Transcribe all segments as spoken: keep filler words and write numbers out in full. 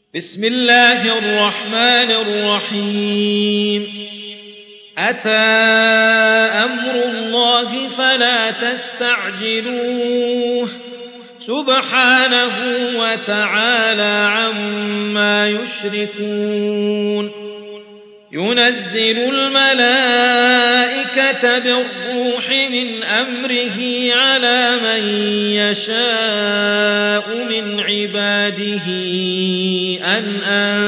بسم الله الرحمن الرحيم أتى أمر الله فلا تستعجلوه سبحانه وتعالى عما يشركون ينزل الملائكة بالروح من أمره على من يشاء من عباده أن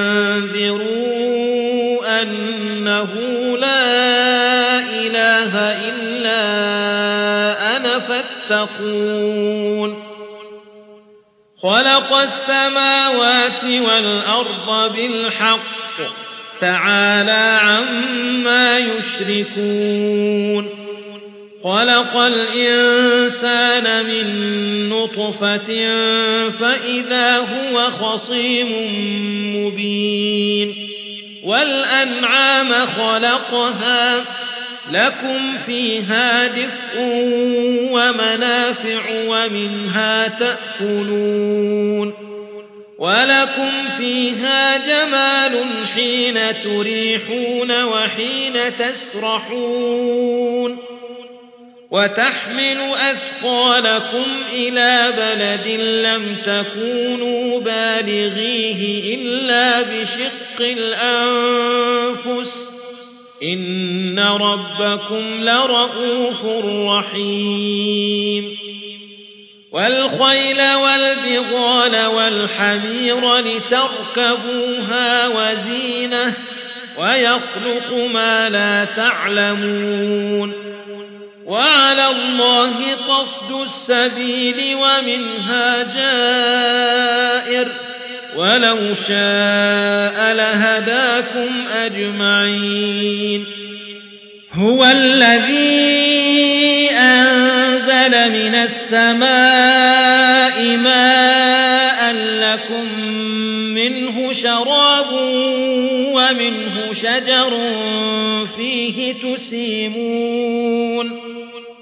أنذروا أنه لا إله إلا أنا فاتقون خلق السماوات والأرض بالحق تعالى عما يشركون خلق الإنسان من نطفة فإذا هو خصيم مبين والأنعام خلقها لكم فيها دفء ومنافع ومنها تأكلون ولكم فيها جمال حين تريحون وحين تسرحون وتحمل أثقالكم إلى بلد لم تكونوا بالغيه إلا بشق الأنفس إن ربكم لرءوف رحيم والخيل والبغال والحمير لتركبوها وزينة ويخلق ما لا تعلمون وعلى الله قصد السبيل ومنها جائر ولو شاء لهداكم أجمعين هو الذي أنزل من السماء ماء لكم منه شراب ومنه شجر فيه تسيمون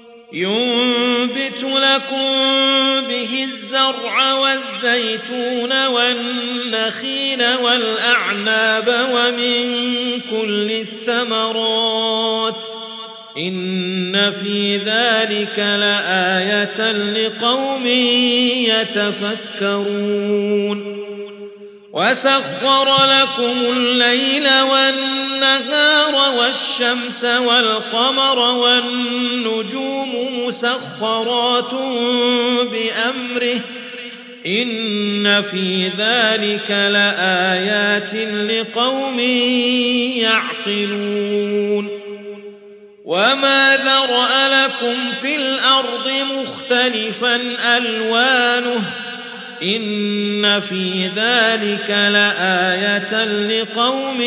ينبت لكم به الزرع والزيتون والنخيل والأعناب ومن كل الثمرات إن في ذلك لآية لقوم يتفكرون وسخر لكم الليل والنهار والشمس والقمر والنجوم مسخرات بأمره إن في ذلك لآيات لقوم يعقلون وما ذرأ لكم في الأرض مختلفا ألوانه إن في ذلك لآية لقوم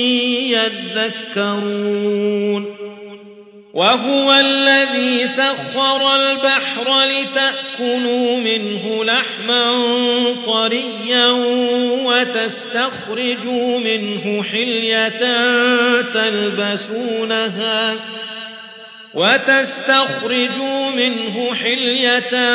يذكرون وهو الذي سخر البحر لتأكلوا منه لحما طريا وتستخرجوا منه حلية تلبسونها وتستخرجوا منه حلية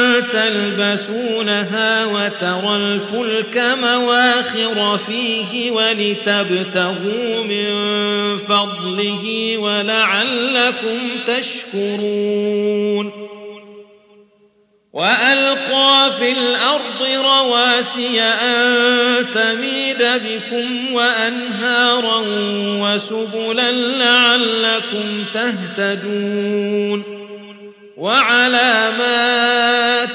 تلبسونها وترى الفلك مواخر فيه ولتبتغوا من فضله ولعلكم تشكرون وألقى في الأرض رواسي أن تميد بكم وأنهارا وسبلا لعلكم تهتدون وعلامات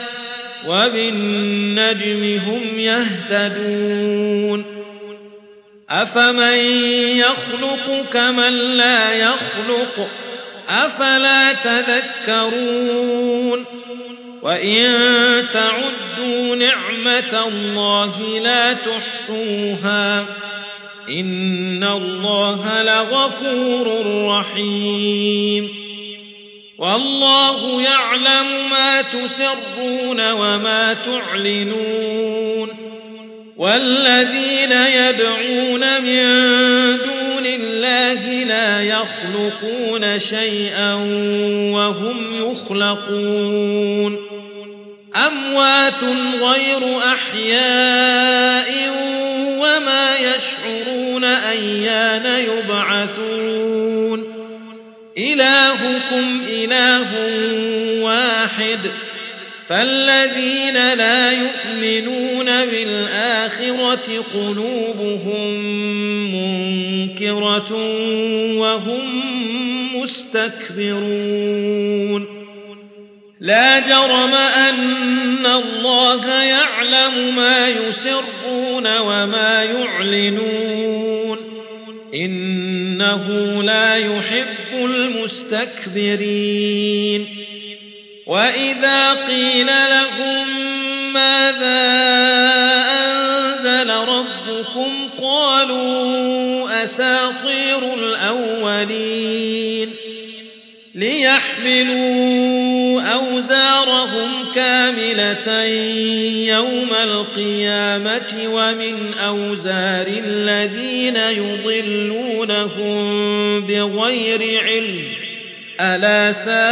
وبالنجم هم يهتدون أفمن يخلق كمن لا يخلق أفلا تذكرون وإن تعدوا نعمة الله لا تحصوها إن الله لغفور رحيم والله يعلم ما تسرون وما تعلنون والذين يدعون من دون الله لا يخلقون شيئا وهم يخلقون أموات غير أحياء أيان يبعثون إلهكم إله واحد فالذين لا يؤمنون بالآخرة قلوبهم منكرة وهم مستكبرون لا جرم أن الله يعلم ما يسرون وما يعلنون إنه لا يحب المستكبرين وإذا قيل لهم ماذا أنزل ربكم قالوا أساطير الأولين ليحملوا أوزارهم كاملة يوم القيامة ومن أوزار الذين يضلونهم بغير علم ألا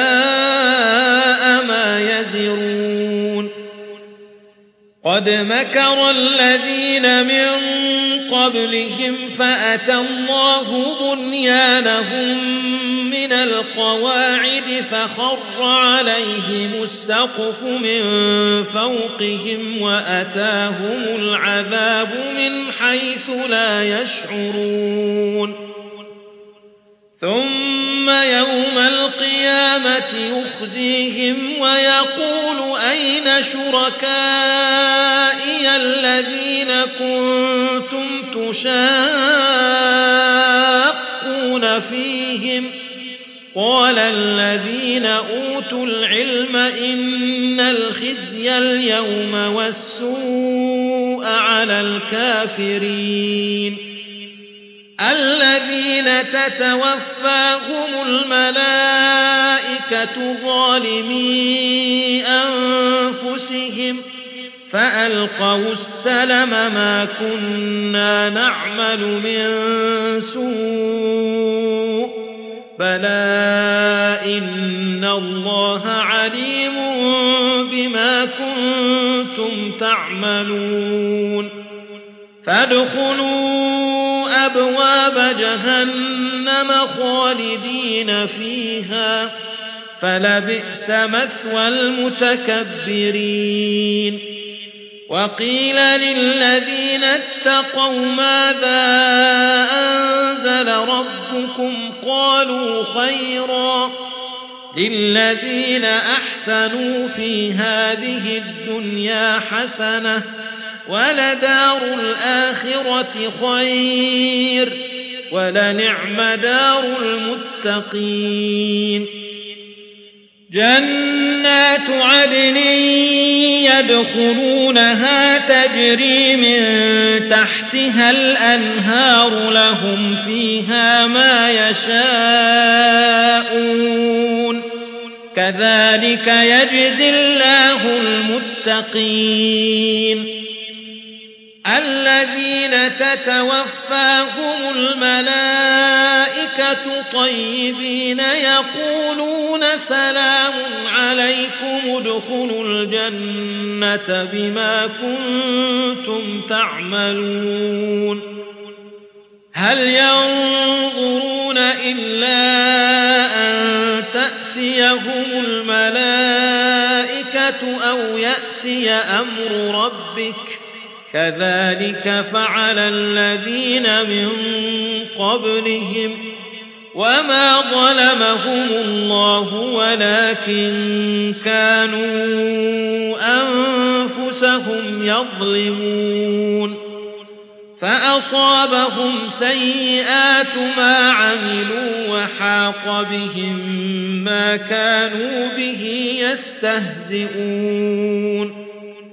ساء ما يزرون قد مكر الذين من قبلهم فأتى الله بنيانهم من القواعد فخر عليهم السقف من فوقهم وأتاهم العذاب من حيث لا يشعرون ثم يوم القيامة يخزيهم ويقول أين شركائي الذين كنتم تشاقون فيهم قال الذين أوتوا العلم إن الخزي اليوم والسوء على الكافرين الذين تتوفاهم الملائكة ظالمي أنفسهم فألقوا السلم ما كنا نعمل من سوء بلى إن الله عليم بما كنتم تعملون فادخلوا أبواب جهنم خالدين فيها فلبئس مثوى المتكبرين وقيل للذين اتقوا ماذا أنزل ربكم قالوا خيرا للذين أحسنوا في هذه الدنيا حسنة ولدار الآخرة خير ولنعم دار المتقين جنات عدن يدخلونها تجري من تحتها الأنهار لهم فيها ما يشاءون كذلك يجزي الله المتقين الذين تتوفاهم الملائكة طيبين يقولون سلام عليكم ادخلوا الجنة بما كنتم تعملون هل ينظرون إلا أن تأتيهم الملائكة أو يأتي أمر ربك كذلك فعل الذين من قبلهم وما ظلمهم الله ولكن كانوا أنفسهم يظلمون فأصابهم سيئات ما عملوا وحاق بهم ما كانوا به يستهزئون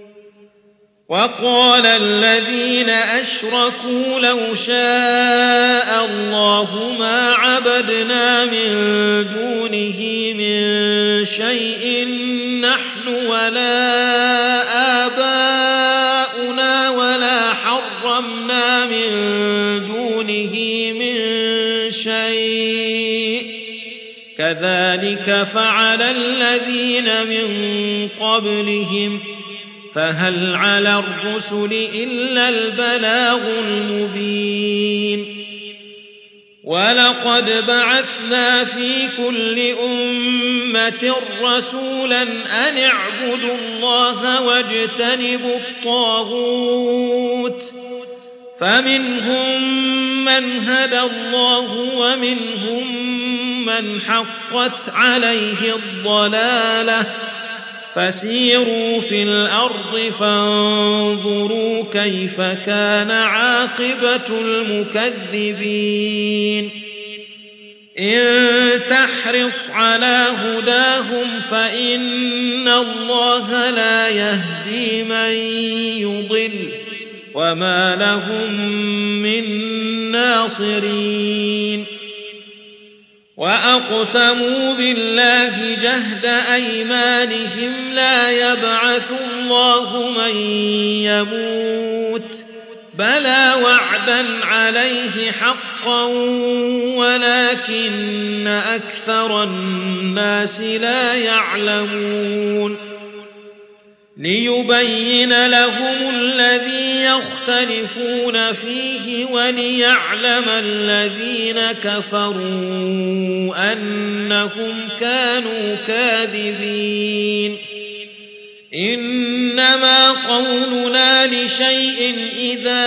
وقال الذين أشركوا لو شاء الله ما عبدنا من دونه من شيء نحن ولا آباؤنا ولا حرمنا من دونه من شيء كذلك فعل الذين من قبلهم فهل على الرسل إلا البلاغ المبين ولقد بعثنا في كل أمة رسولا أن اعبدوا الله واجتنبوا الطاغوت فمنهم من هدى الله ومنهم من حقت عليه الضلالة فسيروا في الأرض فانظروا كيف كان عاقبة المكذبين إن تحرص على هداهم فإن الله لا يهدي من يضل وما لهم من ناصرين وأقسموا بالله جهد أيمانهم لا يبعث الله من يموت بلى وعدا عليه حقا ولكن أكثر الناس لا يعلمون ليبين لهم الذي يختلفون فيه وليعلم الذين كفروا أنهم كانوا كاذبين إنما قولنا لشيء إذا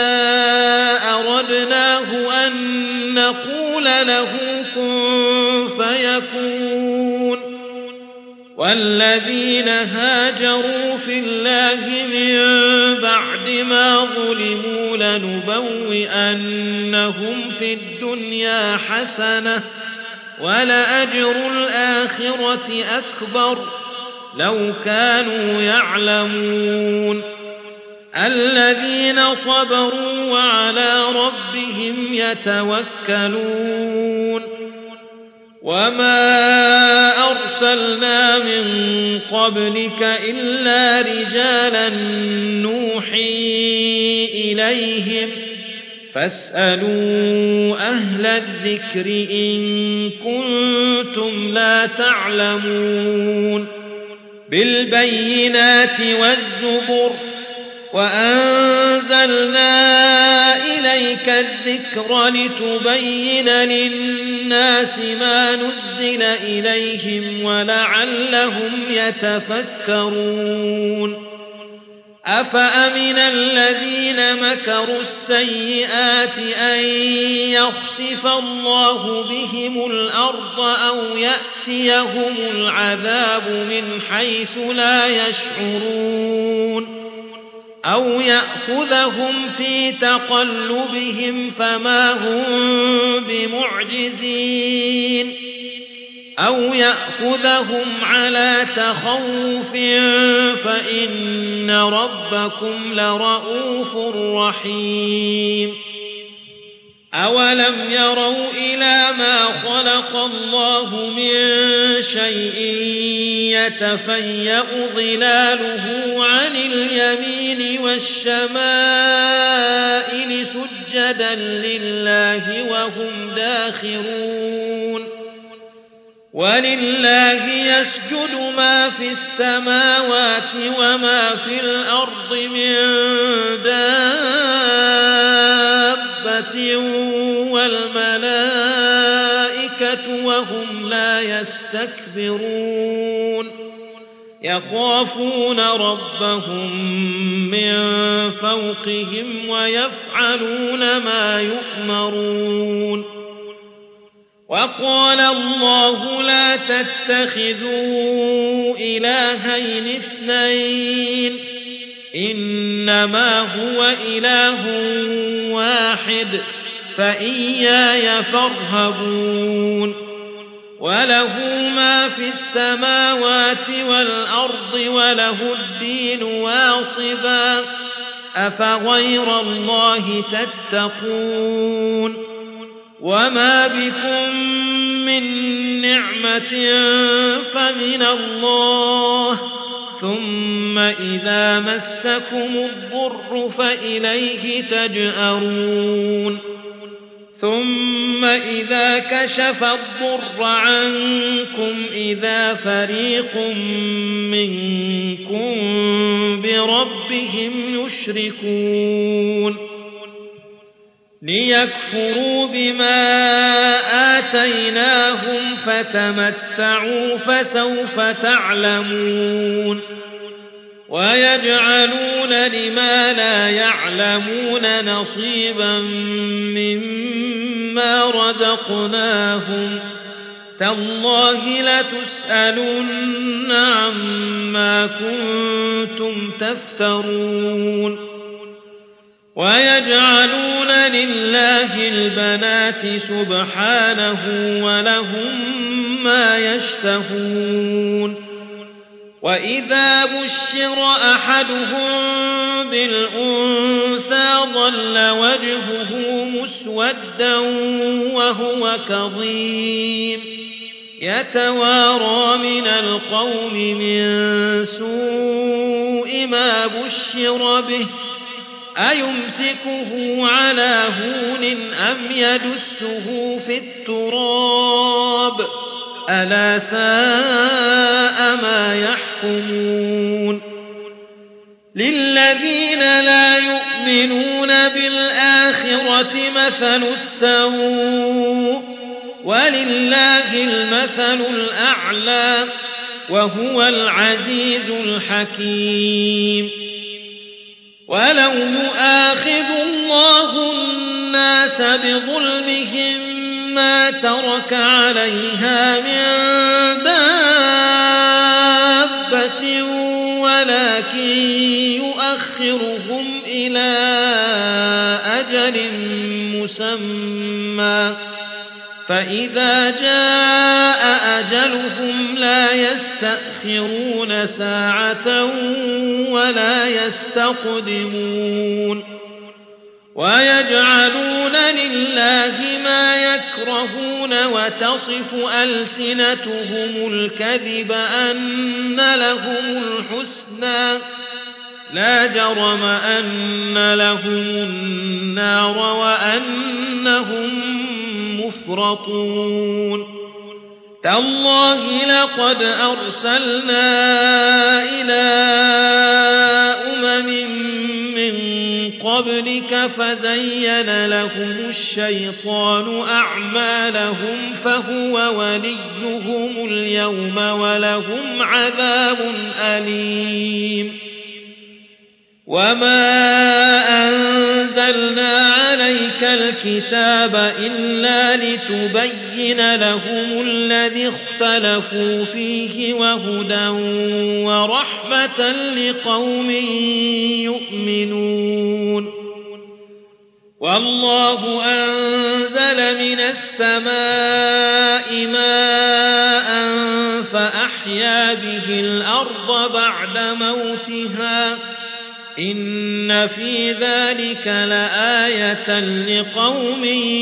أردناه أن نقول له كن فيكون والذين هاجروا في الله من بعد ما ظلموا لنبوئنهم في الدنيا حسنة ولأجر الآخرة أكبر لو كانوا يعلمون الذين صبروا وعلى ربهم يتوكلون وما أرسلنا من قبلك إلا رجالا نوحي إليهم فاسألوا أهل الذكر إن كنتم لا تعلمون بالبينات والزبر وأنزلنا إليك الذكر لتبين للناس ما نزل إليهم ولعلهم يتفكرون أفأمن الذين مكروا السيئات أن يخسف الله بهم الأرض أو يأتيهم العذاب من حيث لا يشعرون أو يأخذهم في تقلبهم فما هم بمعجزين أو يأخذهم على تخوف فإن ربكم لرءوف رحيم أولم يروا إلى ما خلق الله من شيء يتفيأ ظلاله عن اليمين والشمائل سجدا لله وهم داخرون ولله يسجد ما في السماوات وما في الأرض من دابة والملائكة وهم لا يستكبرون يخافون ربهم من فوقهم ويفعلون ما يؤمرون وقال الله لا تتخذوا إلهين اثنين إنما هو إله واحد فإياي فارهبون وله ما في السماوات والأرض وله الدين واصبا أفغير الله تتقون وما بكم من نعمة فمن الله ثم إذا مسكم الضر فإليه تجأرون ثم إذا كشف الضر عنكم إذا فريق منكم بربهم يشركون ليكفروا بما آتيناهم فتمتعوا فسوف تعلمون ويجعلون لما لا يعلمون نصيبا مما رزقناهم تالله لتسألن عما كنتم تفترون ويجعلون لله البنات سبحانه ولهم ما يشتهون وإذا بشر أحدهم بالأنثى ظل وجهه مسودا وهو كظيم يتوارى من القوم من سوء ما بشر به أيمسكه على هون أم يدسه في التراب ألا ساء ما يحكمون للذين لا يؤمنون بالآخرة مثل السوء ولله المثل الأعلى وهو العزيز الحكيم ولو يؤاخذ الله الناس بظلمهم ما ترك عليها من دابة ولكن يؤخرهم إلى أجل مسمى فإذا جاء أجلهم لا يستأخرون ساعة ولا يستقدمون ويجعلون لله ما يكرهون وتصف ألسنتهم الكذب أن لهم الحسنى لا جرم أن لهم النار وأنهم مفرطون تالله لقد أرسلنا إلى أمم من قبلك فزين لهم الشيطان أعمالهم فهو وليهم اليوم ولهم عذاب أليم وما أنزلنا عليك الكتاب إلا لتبين لهم الذي اختلفوا فيه وهدى ورحمة لقوم يؤمنون والله أنزل من السماء ماء فأحيا به الأرض بعد موتها إن في ذلك لآية لقوم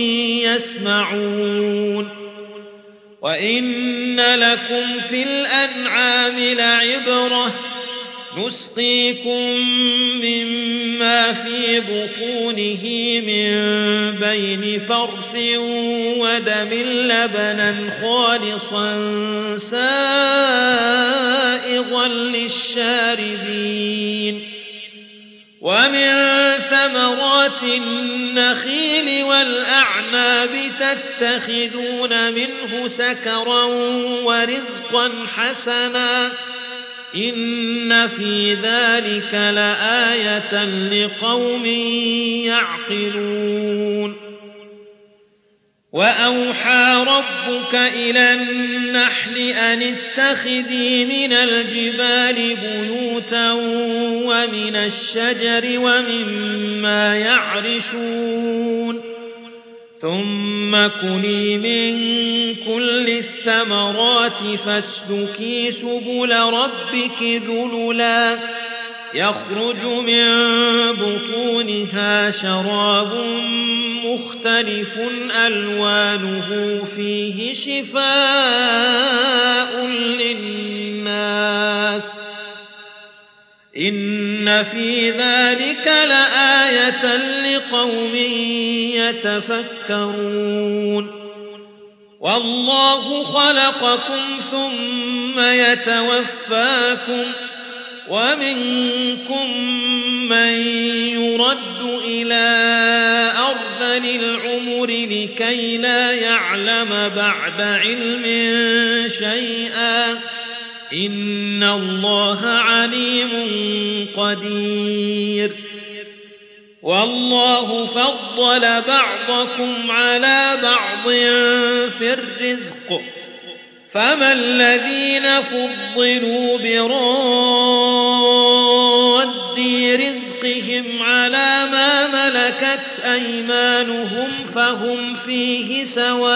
يسمعون وإن لكم في الأنعام لعبرة نسقيكم مما في بطونه من بين فرث ودم لبنا خالصا سائغا للشاربين ومن ثمرات النخيل والأعناب تتخذون منه سكرا ورزقا حسنا إن في ذلك لآية لقوم يعقلون وأوحى ربك إلى النحل أن اتخذي من الجبال بيوتا ومن الشجر ومما يعرشون ثم كلي من كل الثمرات فاسلكي سبل ربك ذللا يخرج من بطونها شراب مختلف ألوانه فيه شفاء للناس إن في ذلك لآية لقوم يتفكرون والله خلقكم ثم يتوفاكم ومنكم من يرد إلى أرض أرذل العمر لكي لا يعلم بعد علم شيئا إن الله عليم قدير والله فضل بعضكم على بعض في الرزق فما الذين فضلوا براد رزقهم على ما ملكت أيمانهم فهم فيه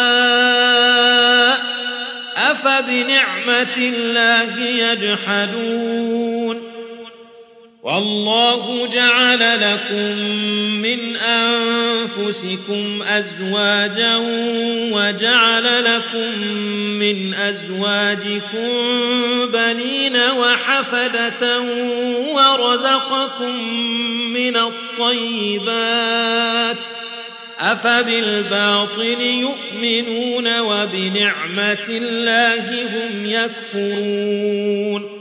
سواء أفبنعمة الله يجحدون والله جعل لكم من أنفسكم أزواجا وجعل لكم من أزواجكم بنين وحفدة ورزقكم من الطيبات أفبالباطل يؤمنون وبنعمة الله هم يكفرون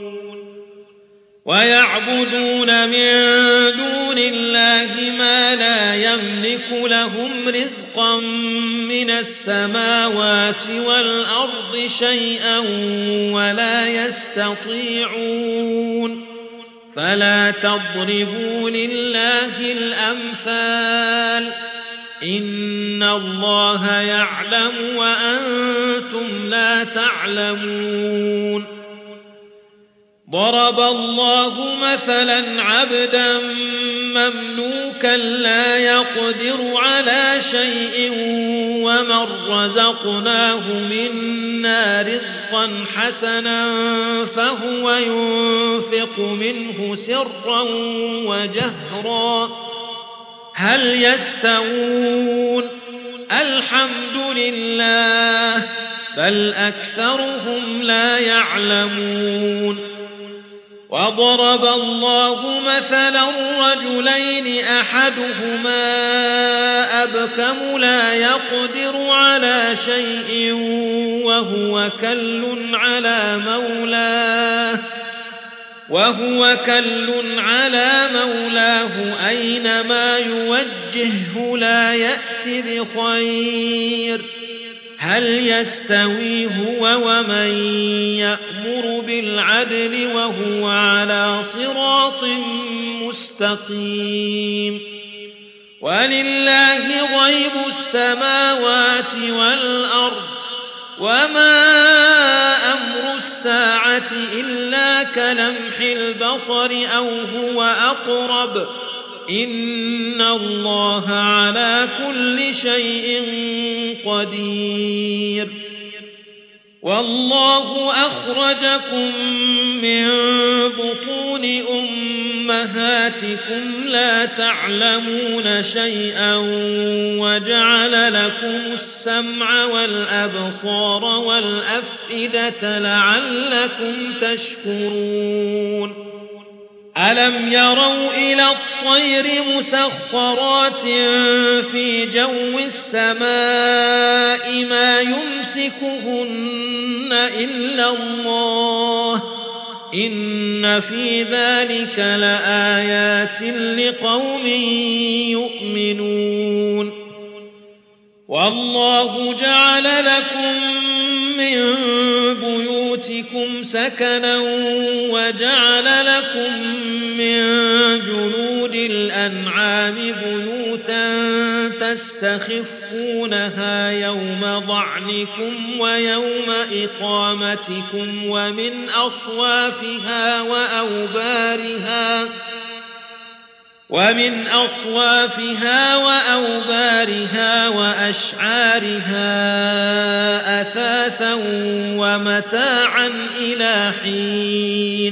ويعبدون من دون الله ما لا يملك لهم رزقا من السماوات والأرض شيئا ولا يستطيعون فلا تضربوا لله الأمثال إن الله يعلم وأنتم لا تعلمون ضرب الله مثلا عبدا مملوكا لا يقدر على شيء ومن رزقناه منا رزقا حسنا فهو ينفق منه سرا وجهرا هل يستوون الحمد لله بل أكثرهم لا يعلمون وضرب الله مثلا رجلين أحدهما أبكم لا يقدر على شيء وهو كل على مولاه وهو كل على مولاه أينما يوجهه لا يأت بخير هل يستوي هو ومن يأمر بالعدل وهو على صراط مستقيم ولله غيب السماوات والأرض وما أمر الساعة إلا كلمح البصر أو هو أقرب إن الله على كل شيء قدير والله أخرجكم من بطون أمهاتكم لا تعلمون شيئا وجعل لكم السمع والأبصار والأفئدة لعلكم تشكرون ألم يروا إلى الطير مسخرات في جو السماء ما يمسكهن إلا الله إن في ذلك لآيات لقوم يؤمنون والله جعل لكم من بيوتكم سكنا وجعل لكم من جلود الأنعام بيوتا تستخفونها يوم ضعنكم ويوم إقامتكم ومن أصوافها وأوبارها ومن أصوافها وأوبارها وأشعارها أثاثا ومتاعا إلى حين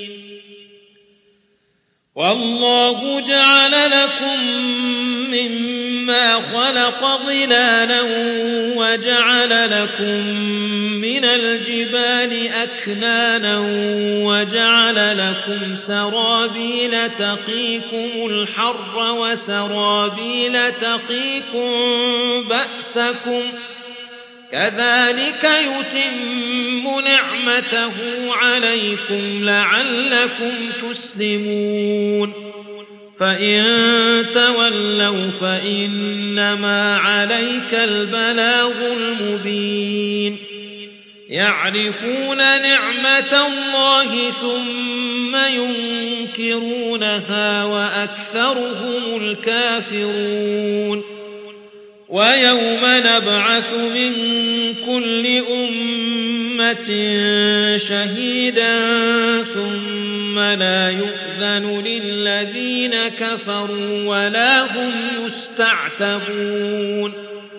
والله جعل لكم مما خلق ظلالا وجعل لكم من الجبال أكنانا وجعل لكم سرابيل تقيكم الحر وسرابيل تقيكم بأسكم كذلك يتم نعمته عليكم لعلكم تسلمون فإن تولوا فإنما عليك البلاغ المبين يعرفون نعمة الله ثم ينكرونها وأكثرهم الكافرون ويوم نبعث من كل أمة شهيدا ثم لا يؤذن للذين كفروا ولا هم يستعتبون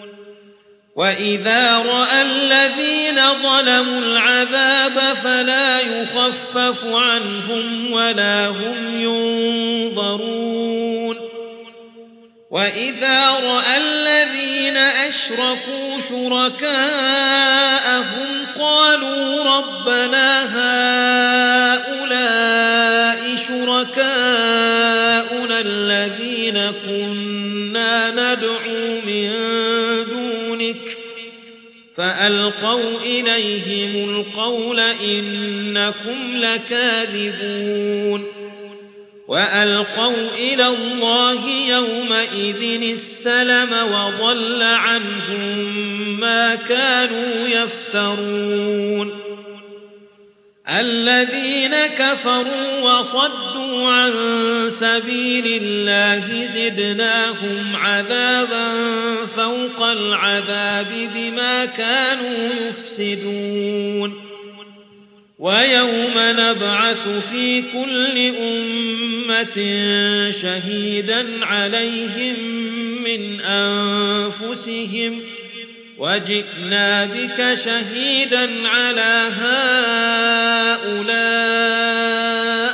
وإذا رأى الذين ظلموا العذاب فلا يخفف عنهم ولا هم ينظرون وإذا رأى الذين أشركوا شركاءهم قالوا ربنا هؤلاء شركاؤنا الذين كنا ندعو من دونك فألقوا إليهم القول إنكم لكاذبون وألقوا إلى الله يومئذ السلم وضل عنهم ما كانوا يفترون الذين كفروا وصدوا عن سبيل الله زدناهم عذابا فوق العذاب بما كانوا يفسدون ويوم نبعث في كل أمة شهيدا عليهم من أنفسهم وجئنا بك شهيدا على هؤلاء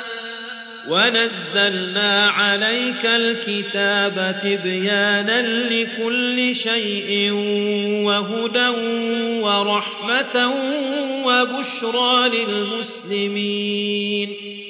ونزلنا عليك الكتاب تبيانا لكل شيء وهدى ورحمة وبشرى للمسلمين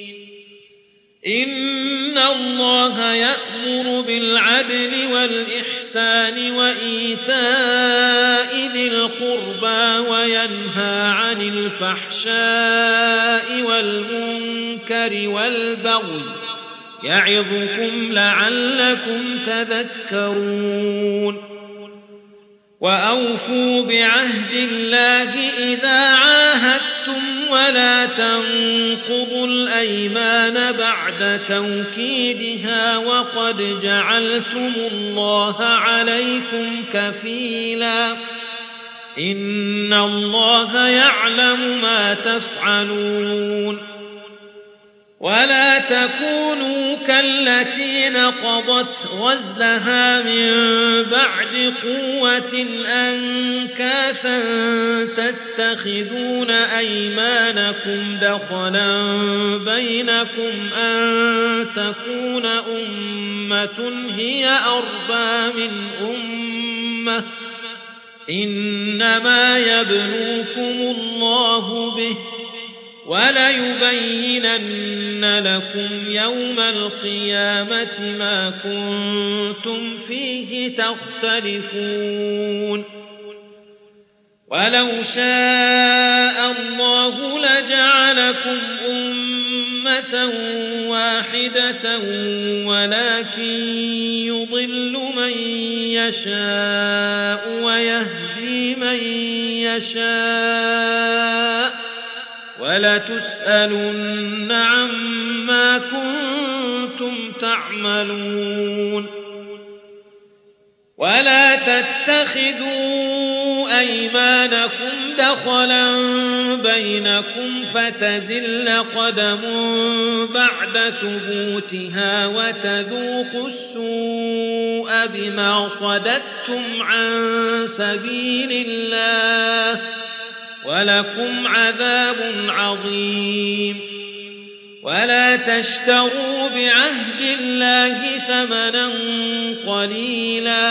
إن الله يأمر بالعدل والإحسان وإيتاء ذي القربى وينهى عن الفحشاء والمنكر والبغي يعظكم لعلكم تذكرون وأوفوا بعهد الله إذا عاهدتم ولا تنقضوا الأيمان بعد توكيدها وقد جعلتم الله عليكم كفيلا إن الله يعلم ما تفعلون ولا تكونوا كالتي نقضت غزلها من بعد قوة أنكاثا تتخذون أيمانكم دخلا بينكم أن تكون أمة هي أربى من أمة إنما يبلوكم الله به وليبينن لكم يوم القيامة ما كنتم فيه تختلفون ولو شاء الله لجعلكم أمة واحدة ولكن يضل من يشاء ويهدي من يشاء ولتسألن عما كنتم تعملون ولا تتخذوا أيمانكم دخلا بينكم فتزل قدم بعد ثبوتها وتذوقوا السوء بما صددتم عن سبيل الله ولكم عذاب عظيم ولا تشتروا بعهد الله ثمنا قليلا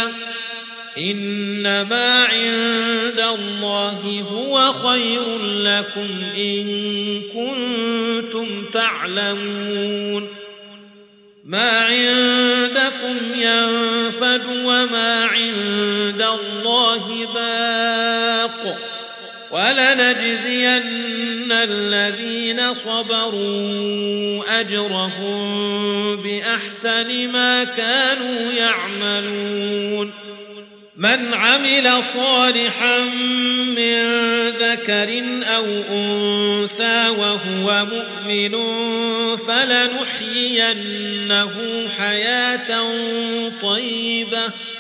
إنما عند الله هو خير لكم إن كنتم تعلمون ما عندكم ينفد وما عند الله باق ولنجزين الذين صبروا أجرهم بأحسن ما كانوا يعملون من عمل صالحا من ذكر أو أنثى وهو مؤمن فلنحيينه حياة طيبة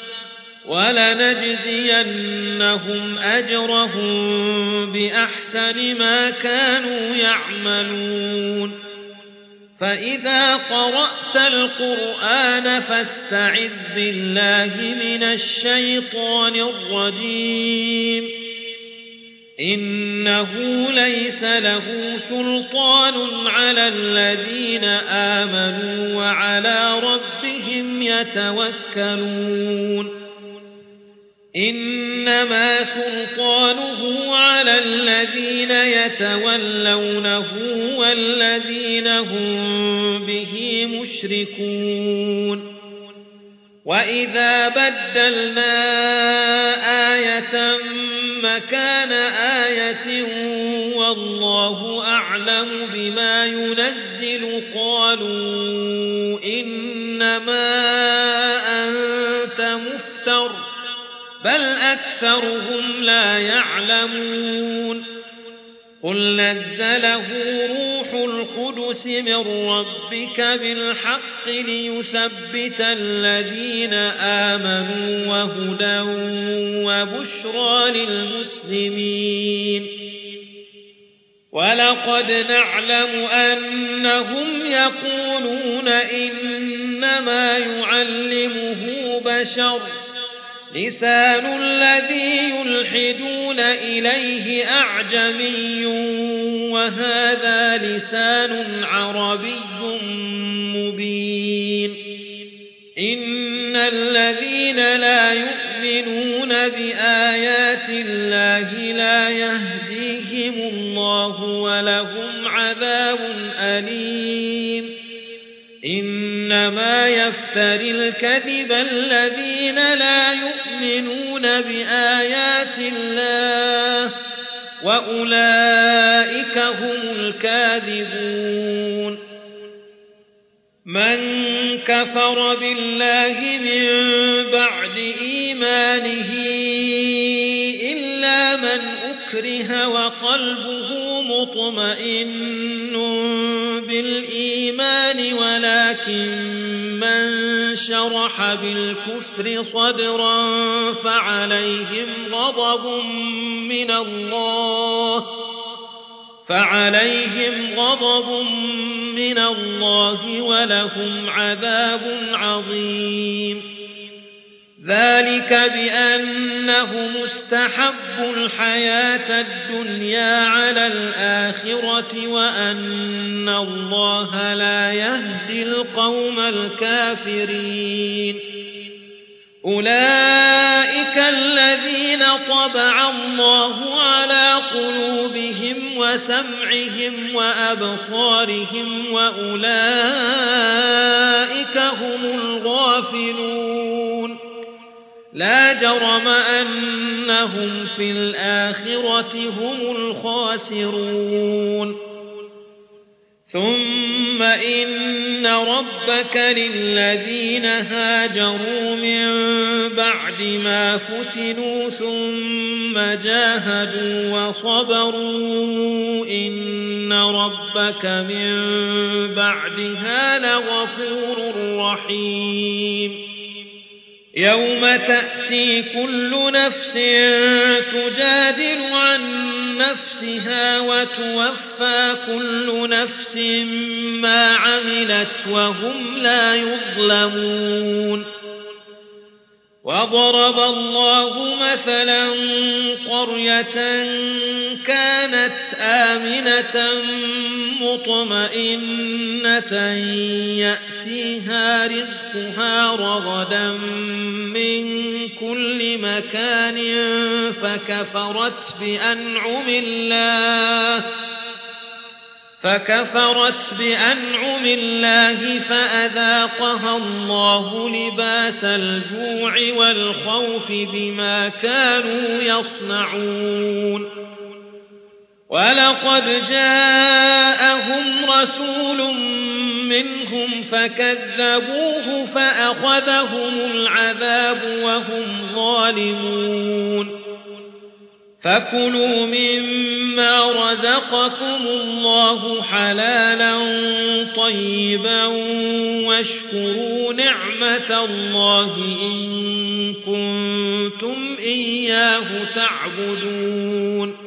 ولنجزينهم أجرهم بأحسن ما كانوا يعملون فإذا قرأت القرآن فاستعذ بالله من الشيطان الرجيم إنه ليس له سلطان على الذين آمنوا وعلى ربهم يتوكلون إنما سلطانه على الذين يتولونه والذين هم به مشركون وإذا بدلنا آية مكان آية والله أعلم بما ينزل قالوا إنما أنت مفتر بل أكثرهم لا يعلمون قل نزله روح القدس من ربك بالحق ليثبت الذين آمنوا وهدى وبشرى للمسلمين ولقد نعلم أنهم يقولون إنما يعلمه بشر لسان الذي يلحدون إليه أعجمي وهذا لسان عربي مبين إن الذين لا يؤمنون بآيات الله لا يهديهم الله ولهم عذاب أليم إنما يفتري الكذب الذين لا يؤمنون بآيات الله وأولئك هم الكاذبون من كفر بالله من بعد إيمانه إلا من أكره وقلبه مطمئن بالإيمان ولكن من شرح بالكفر صدرا فعليهم غضب من الله فعليهم غضب من الله ولهم عذاب عظيم ذلك بأنه مستحب الحياة الدنيا على الآخرة وأن الله لا يهدي القوم الكافرين أولئك الذين طبع الله على قلوبهم وسمعهم وأبصارهم وأولئك هم الغافلون لا جرم أنهم في الآخرة هم الخاسرون ثم إن ربك للذين هاجروا من بعد ما فتنوا ثم جاهدوا وصبروا إن ربك من بعدها لغفور رحيم يوم تأتي كل نفس تجادل عن نفسها وتوفى كل نفس ما عملت وهم لا يظلمون وضرب الله مثلا قرية كانت آمنة مطمئنة يأتيها رزقها رغدا من كل مكان فكفرت بأنعم الله فكفرت بأنعم الله فأذاقها الله لباس الجوع والخوف بما كانوا يصنعون ولقد جاءهم رسول منهم فكذبوه فأخذهم العذاب وهم ظالمون فكلوا مما رزقكم الله حلالا طيبا واشكروا نعمة الله إن كنتم إياه تعبدون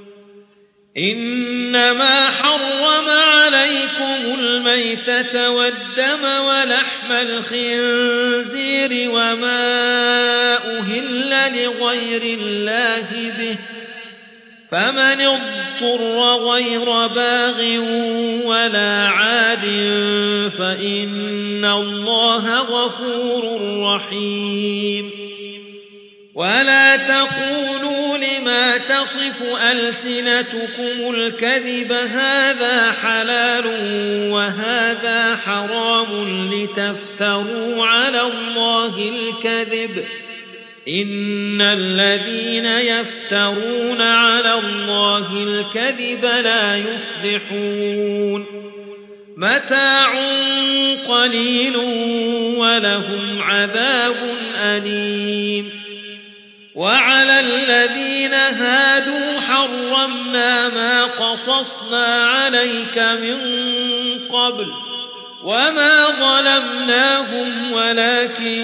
إنما حرم عليكم الميتة والدم ولحم الخنزير وما أهل لغير الله به فمن اضطر غير باغ ولا عاد فإن الله غفور رحيم ولا تقولوا لما تصف ألسنتكم الكذب هذا حلال وهذا حرام لتفتروا على الله الكذب إن الذين يفترون على الله الكذب لا يفلحون متاع قليل ولهم عذاب أليم وعلى الذين هادوا حرمنا ما قصصنا عليك من قبل وما ظلمناهم ولكن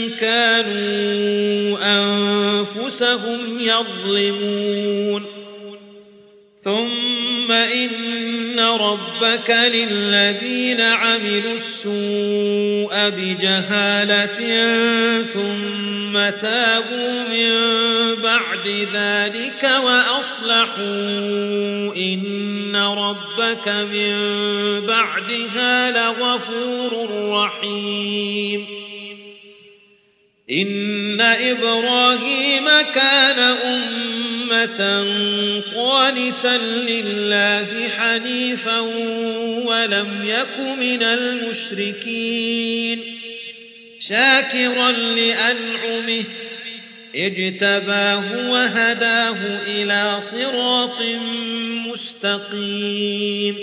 كانوا أنفسهم يظلمون ثم إن ربك للذين عملوا السوء بجهالة ثم تابوا من بعد ذلك وأصلحوا إن ربك من بعدها لغفور رحيم إن إبراهيم كان أمة قانتا لله حنيفا ولم يك من المشركين شاكرا لأنعمه اجتباه وهداه إلى صراط مستقيم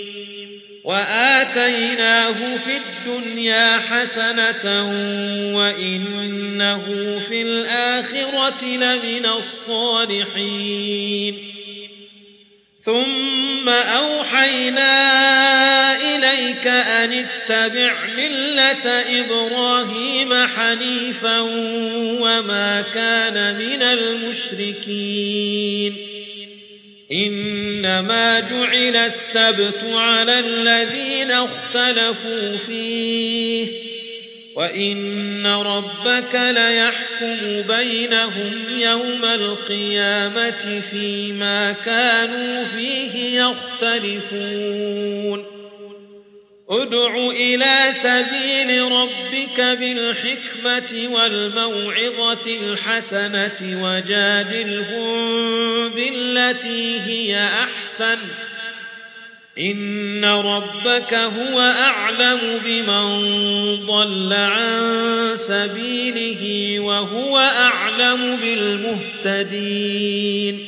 وآتيناه في الدنيا حسنة وإنه في الآخرة لمن الصالحين ثم أوحينا إليك أن اتبع ملة إبراهيم حنيفا وما كان من المشركين إنما جعل السبت على الذين اختلفوا فيه وإن ربك ليحكم بينهم يوم القيامة فيما كانوا فيه يختلفون ادع إلى سبيل ربك بالحكمة والموعظة الحسنة وجادلهم بالتي هي أحسن إن ربك هو أعلم بمن ضل عن سبيله وهو أعلم بالمهتدين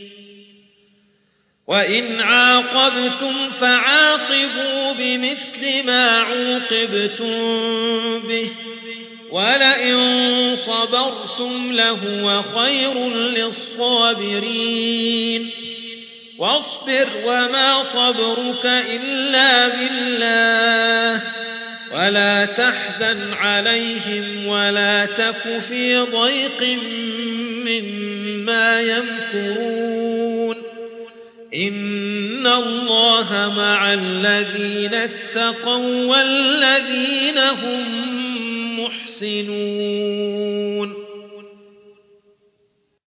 وإن عاقبتم فعاقبوا بمثل ما عوقبتم به ولئن صبرتم لهو خير للصابرين واصبر وما صبرك إلا بالله ولا تحزن عليهم ولا تك في ضيق مما يمكرون إن الله مع الذين اتقوا والذين هم محسنون